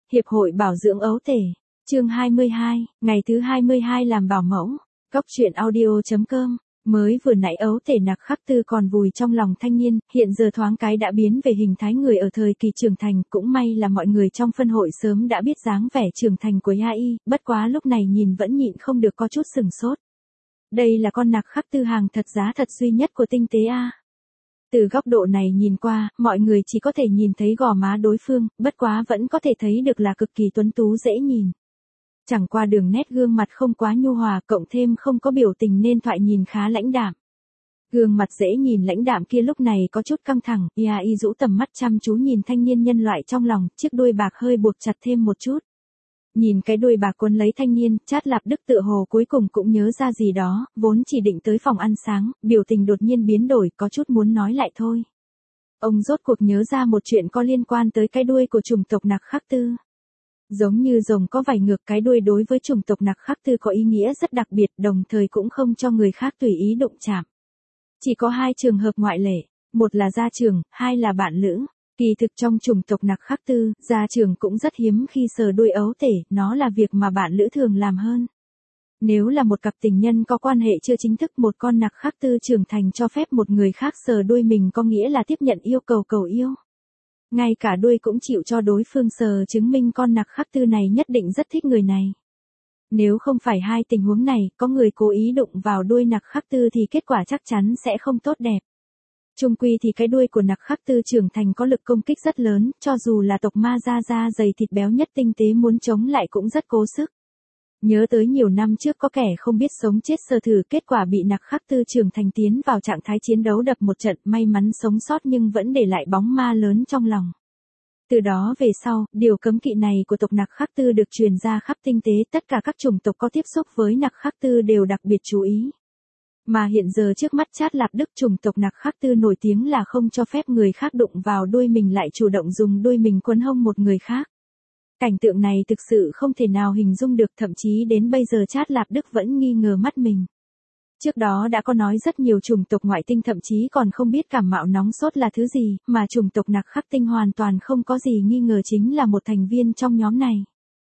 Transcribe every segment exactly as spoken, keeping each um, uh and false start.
Hiệp hội bảo dưỡng ấu tể. Chương hai mươi hai, ngày thứ hai mươi hai làm bảo mẫu. Cốc truyện audio chấm com. Mới vừa nãy ấu tể Nặc Khắc Tư còn vùi trong lòng thanh niên, hiện giờ thoáng cái đã biến về hình thái người ở thời kỳ trưởng thành, cũng may là mọi người trong phân hội sớm đã biết dáng vẻ trưởng thành của Yai, bất quá lúc này nhìn vẫn nhịn không được có chút sừng sốt. Đây là con Nặc Khắc Tư hàng thật giá thật duy nhất của tinh tế a. Từ góc độ này nhìn qua, mọi người chỉ có thể nhìn thấy gò má đối phương, bất quá vẫn có thể thấy được là cực kỳ tuấn tú dễ nhìn. Chẳng qua đường nét gương mặt không quá nhu hòa, cộng thêm không có biểu tình nên thoại nhìn khá lãnh đạm. Gương mặt dễ nhìn lãnh đạm kia lúc này có chút căng thẳng, Yai rũ tầm mắt chăm chú nhìn thanh niên nhân loại trong lòng, chiếc đuôi bạc hơi buộc chặt thêm một chút. Nhìn cái đuôi bạc cuốn lấy thanh niên, Trát Lạp Đức tựa hồ cuối cùng cũng nhớ ra gì đó, vốn chỉ định tới phòng ăn sáng, biểu tình đột nhiên biến đổi, có chút muốn nói lại thôi. Ông rốt cuộc nhớ ra một chuyện có liên quan tới cái đuôi của chủng tộc Nặc Khắc Tư. Giống như rồng có vảy ngược, cái đuôi đối với chủng tộc Nặc Khắc Tư có ý nghĩa rất đặc biệt, đồng thời cũng không cho người khác tùy ý đụng chạm. Chỉ có hai trường hợp ngoại lệ, một là gia trưởng, hai là bạn lữ. Kỳ thực trong chủng tộc Nặc Khắc Tư, gia trưởng cũng rất hiếm khi sờ đuôi ấu tể, nó là việc mà bạn lữ thường làm hơn. Nếu là một cặp tình nhân có quan hệ chưa chính thức, một con Nặc Khắc Tư trưởng thành cho phép một người khác sờ đuôi mình có nghĩa là tiếp nhận yêu cầu cầu yêu. Ngay cả đuôi cũng chịu cho đối phương sờ, chứng minh con Nặc Khắc Tư này nhất định rất thích người này. Nếu không phải hai tình huống này, có người cố ý đụng vào đuôi Nặc Khắc Tư thì kết quả chắc chắn sẽ không tốt đẹp. Chung quy thì cái đuôi của Nặc Khắc Tư trưởng thành có lực công kích rất lớn, cho dù là tộc ma da da dày thịt béo nhất tinh tế muốn chống lại cũng rất cố sức. Nhớ tới nhiều năm trước có kẻ không biết sống chết sơ thử, kết quả bị Nặc Khắc Tư trưởng thành tiến vào trạng thái chiến đấu đập một trận, may mắn sống sót nhưng vẫn để lại bóng ma lớn trong lòng. Từ đó về sau, điều cấm kỵ này của tộc Nặc Khắc Tư được truyền ra khắp tinh tế, tất cả các chủng tộc có tiếp xúc với Nặc Khắc Tư đều đặc biệt chú ý. Mà hiện giờ trước mắt Trát Lạp Đức, chủng tộc Nặc Khắc Tư nổi tiếng là không cho phép người khác đụng vào đuôi mình lại chủ động dùng đuôi mình quấn hông một người khác. Cảnh tượng này thực sự không thể nào hình dung được, thậm chí đến bây giờ Trát Lạp Đức vẫn nghi ngờ mắt mình. Trước đó đã có nói rất nhiều chủng tộc ngoại tinh thậm chí còn không biết cảm mạo nóng sốt là thứ gì, mà chủng tộc Nặc Khắc Tinh hoàn toàn không có gì nghi ngờ chính là một thành viên trong nhóm này.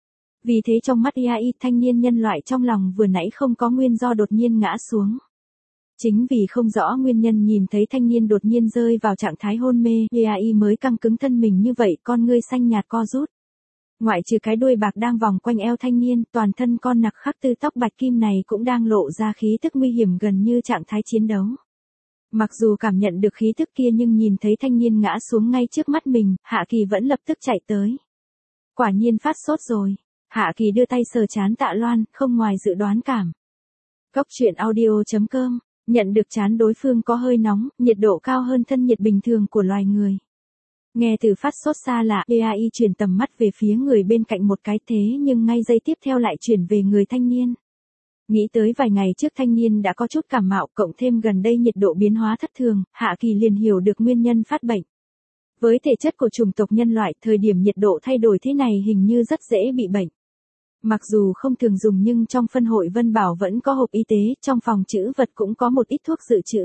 Vì thế trong mắt Yai, thanh niên nhân loại trong lòng vừa nãy không có nguyên do đột nhiên ngã xuống. Chính vì không rõ nguyên nhân nhìn thấy thanh niên đột nhiên rơi vào trạng thái hôn mê, Yai mới căng cứng thân mình như vậy, con ngươi xanh nhạt co rút. Ngoại trừ cái đuôi bạc đang vòng quanh eo thanh niên, toàn thân con Nặc Khắc Tư tóc bạch kim này cũng đang lộ ra khí tức nguy hiểm gần như trạng thái chiến đấu. Mặc dù cảm nhận được khí tức kia nhưng nhìn thấy thanh niên ngã xuống ngay trước mắt mình, Hạ Kỳ vẫn lập tức chạy tới. Quả nhiên phát sốt rồi. Hạ Kỳ đưa tay sờ trán Tạ Loan, không ngoài dự đoán cảm. Cốc truyện audio chấm com. Nhận được trán đối phương có hơi nóng, nhiệt độ cao hơn thân nhiệt bình thường của loài người. Nghe từ phát sốt xa lạ, Yai chuyển tầm mắt về phía người bên cạnh một cái, thế nhưng ngay giây tiếp theo lại chuyển về người thanh niên. Nghĩ tới vài ngày trước thanh niên đã có chút cảm mạo, cộng thêm gần đây nhiệt độ biến hóa thất thường, Hạ Kỳ liền hiểu được nguyên nhân phát bệnh. Với thể chất của chủng tộc nhân loại, thời điểm nhiệt độ thay đổi thế này hình như rất dễ bị bệnh. Mặc dù không thường dùng nhưng trong phân hội Vân Bảo vẫn có hộp y tế, trong phòng trữ vật cũng có một ít thuốc dự trữ.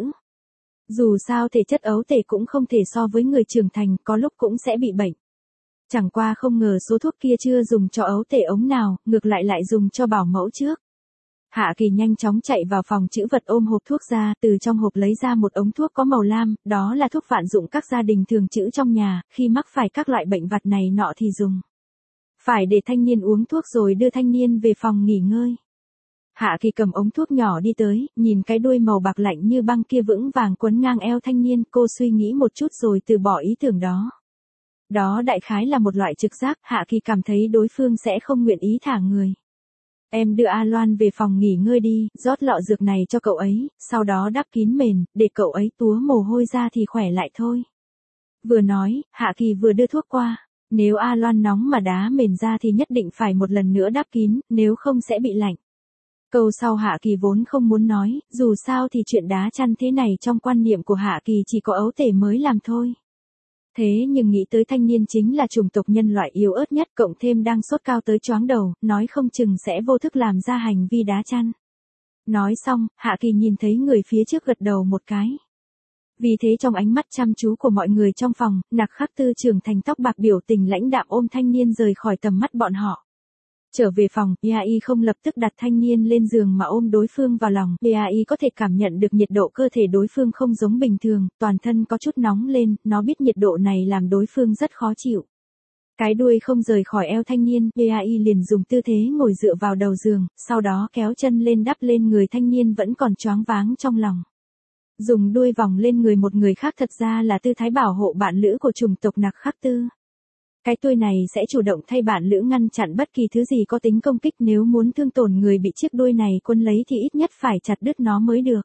Dù sao thể chất ấu tể cũng không thể so với người trưởng thành, có lúc cũng sẽ bị bệnh. Chẳng qua không ngờ số thuốc kia chưa dùng cho ấu tể ống nào, ngược lại lại dùng cho bảo mẫu trước. Hạ Kỳ nhanh chóng chạy vào phòng trữ vật ôm hộp thuốc ra, từ trong hộp lấy ra một ống thuốc có màu lam, đó là thuốc vạn dụng các gia đình thường trữ trong nhà, khi mắc phải các loại bệnh vặt này nọ thì dùng. Phải để thanh niên uống thuốc rồi đưa thanh niên về phòng nghỉ ngơi. Hạ Kỳ cầm ống thuốc nhỏ đi tới, nhìn cái đuôi màu bạc lạnh như băng kia vững vàng quấn ngang eo thanh niên, cô suy nghĩ một chút rồi từ bỏ ý tưởng đó. Đó đại khái là một loại trực giác, Hạ Kỳ cảm thấy đối phương sẽ không nguyện ý thả người. Em đưa A Loan về phòng nghỉ ngơi đi, rót lọ dược này cho cậu ấy, sau đó đắp kín mền, để cậu ấy túa mồ hôi ra thì khỏe lại thôi. Vừa nói, Hạ Kỳ vừa đưa thuốc qua. Nếu A Loan nóng mà đá mền ra thì nhất định phải một lần nữa đắp kín, nếu không sẽ bị lạnh. Câu sau Hạ Kỳ vốn không muốn nói, dù sao thì chuyện đá chăn thế này trong quan niệm của Hạ Kỳ chỉ có ấu tể mới làm thôi. Thế nhưng nghĩ tới thanh niên chính là chủng tộc nhân loại yếu ớt nhất, cộng thêm đang sốt cao tới choáng đầu, nói không chừng sẽ vô thức làm ra hành vi đá chăn. Nói xong, Hạ Kỳ nhìn thấy người phía trước gật đầu một cái. Vì thế trong ánh mắt chăm chú của mọi người trong phòng, Nặc Khắc Tư trưởng thành tóc bạc biểu tình lãnh đạm ôm thanh niên rời khỏi tầm mắt bọn họ. Trở về phòng, Yai không lập tức đặt thanh niên lên giường mà ôm đối phương vào lòng. Yai có thể cảm nhận được nhiệt độ cơ thể đối phương không giống bình thường, toàn thân có chút nóng lên, nó biết nhiệt độ này làm đối phương rất khó chịu. Cái đuôi không rời khỏi eo thanh niên, Yai liền dùng tư thế ngồi dựa vào đầu giường, sau đó kéo chân lên đắp lên người thanh niên vẫn còn choáng váng trong lòng. Dùng đuôi vòng lên người một người khác thật ra là tư thái bảo hộ bạn lữ của chủng tộc Nặc Khắc Tư. Cái đuôi này sẽ chủ động thay bạn lữ ngăn chặn bất kỳ thứ gì có tính công kích, nếu muốn thương tổn người bị chiếc đuôi này quấn lấy thì ít nhất phải chặt đứt nó mới được.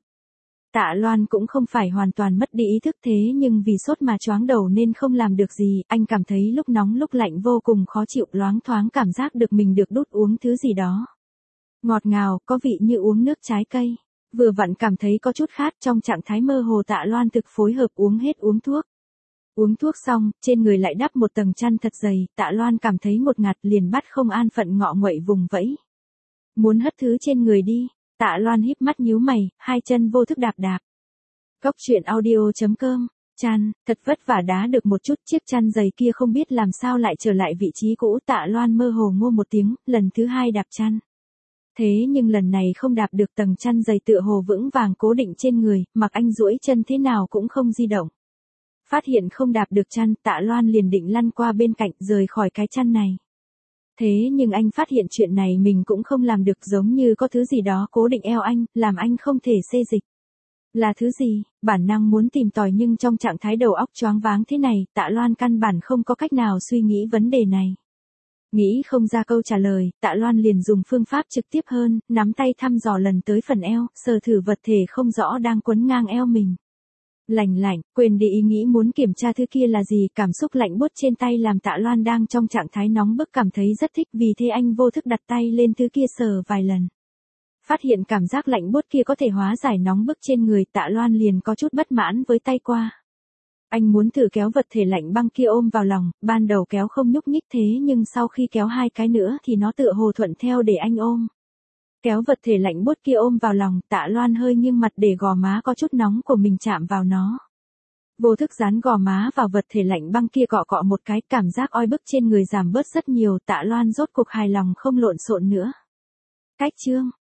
Tạ Loan cũng không phải hoàn toàn mất đi ý thức thế nhưng vì sốt mà choáng đầu nên không làm được gì, anh cảm thấy lúc nóng lúc lạnh vô cùng khó chịu, loáng thoáng cảm giác được mình được đút uống thứ gì đó. Ngọt ngào, có vị như uống nước trái cây. Vừa vặn cảm thấy có chút khát, trong trạng thái mơ hồ Tạ Loan thực phối hợp uống hết uống thuốc. Uống thuốc xong, trên người lại đắp một tầng chăn thật dày, Tạ Loan cảm thấy ngột ngạt liền bắt không an phận ngọ nguậy vùng vẫy. Muốn hất thứ trên người đi, Tạ Loan híp mắt nhíu mày, hai chân vô thức đạp đạp. Cốc truyện audio chấm com, chăn, thật vất vả đá được một chút, chiếc chăn dày kia không biết làm sao lại trở lại vị trí cũ. Tạ Loan mơ hồ ngô một tiếng, lần thứ hai đạp chăn. Thế nhưng lần này không đạp được, tầng chăn dày tựa hồ vững vàng cố định trên người, mặc anh duỗi chân thế nào cũng không di động. Phát hiện không đạp được chăn, Tạ Loan liền định lăn qua bên cạnh rời khỏi cái chăn này. Thế nhưng anh phát hiện chuyện này mình cũng không làm được, giống như có thứ gì đó cố định eo anh, làm anh không thể xê dịch. Là thứ gì? Bản năng muốn tìm tòi nhưng trong trạng thái đầu óc choáng váng thế này, Tạ Loan căn bản không có cách nào suy nghĩ vấn đề này. Nghĩ không ra câu trả lời, Tạ Loan liền dùng phương pháp trực tiếp hơn, nắm tay thăm dò lần tới phần eo, sờ thử vật thể không rõ đang quấn ngang eo mình. Lành lạnh, quên đi ý nghĩ muốn kiểm tra thứ kia là gì, cảm xúc lạnh buốt trên tay làm Tạ Loan đang trong trạng thái nóng bức cảm thấy rất thích, vì thế anh vô thức đặt tay lên thứ kia sờ vài lần. Phát hiện cảm giác lạnh buốt kia có thể hóa giải nóng bức trên người, Tạ Loan liền có chút bất mãn với tay qua. Anh muốn thử kéo vật thể lạnh băng kia ôm vào lòng, ban đầu kéo không nhúc nhích thế nhưng sau khi kéo hai cái nữa thì nó tựa hồ thuận theo để anh ôm. Kéo vật thể lạnh buốt kia ôm vào lòng, Tạ Loan hơi nghiêng mặt để gò má có chút nóng của mình chạm vào nó. Vô thức dán gò má vào vật thể lạnh băng kia cọ cọ một cái, cảm giác oi bức trên người giảm bớt rất nhiều, Tạ Loan rốt cuộc hài lòng không lộn xộn nữa. Cách chương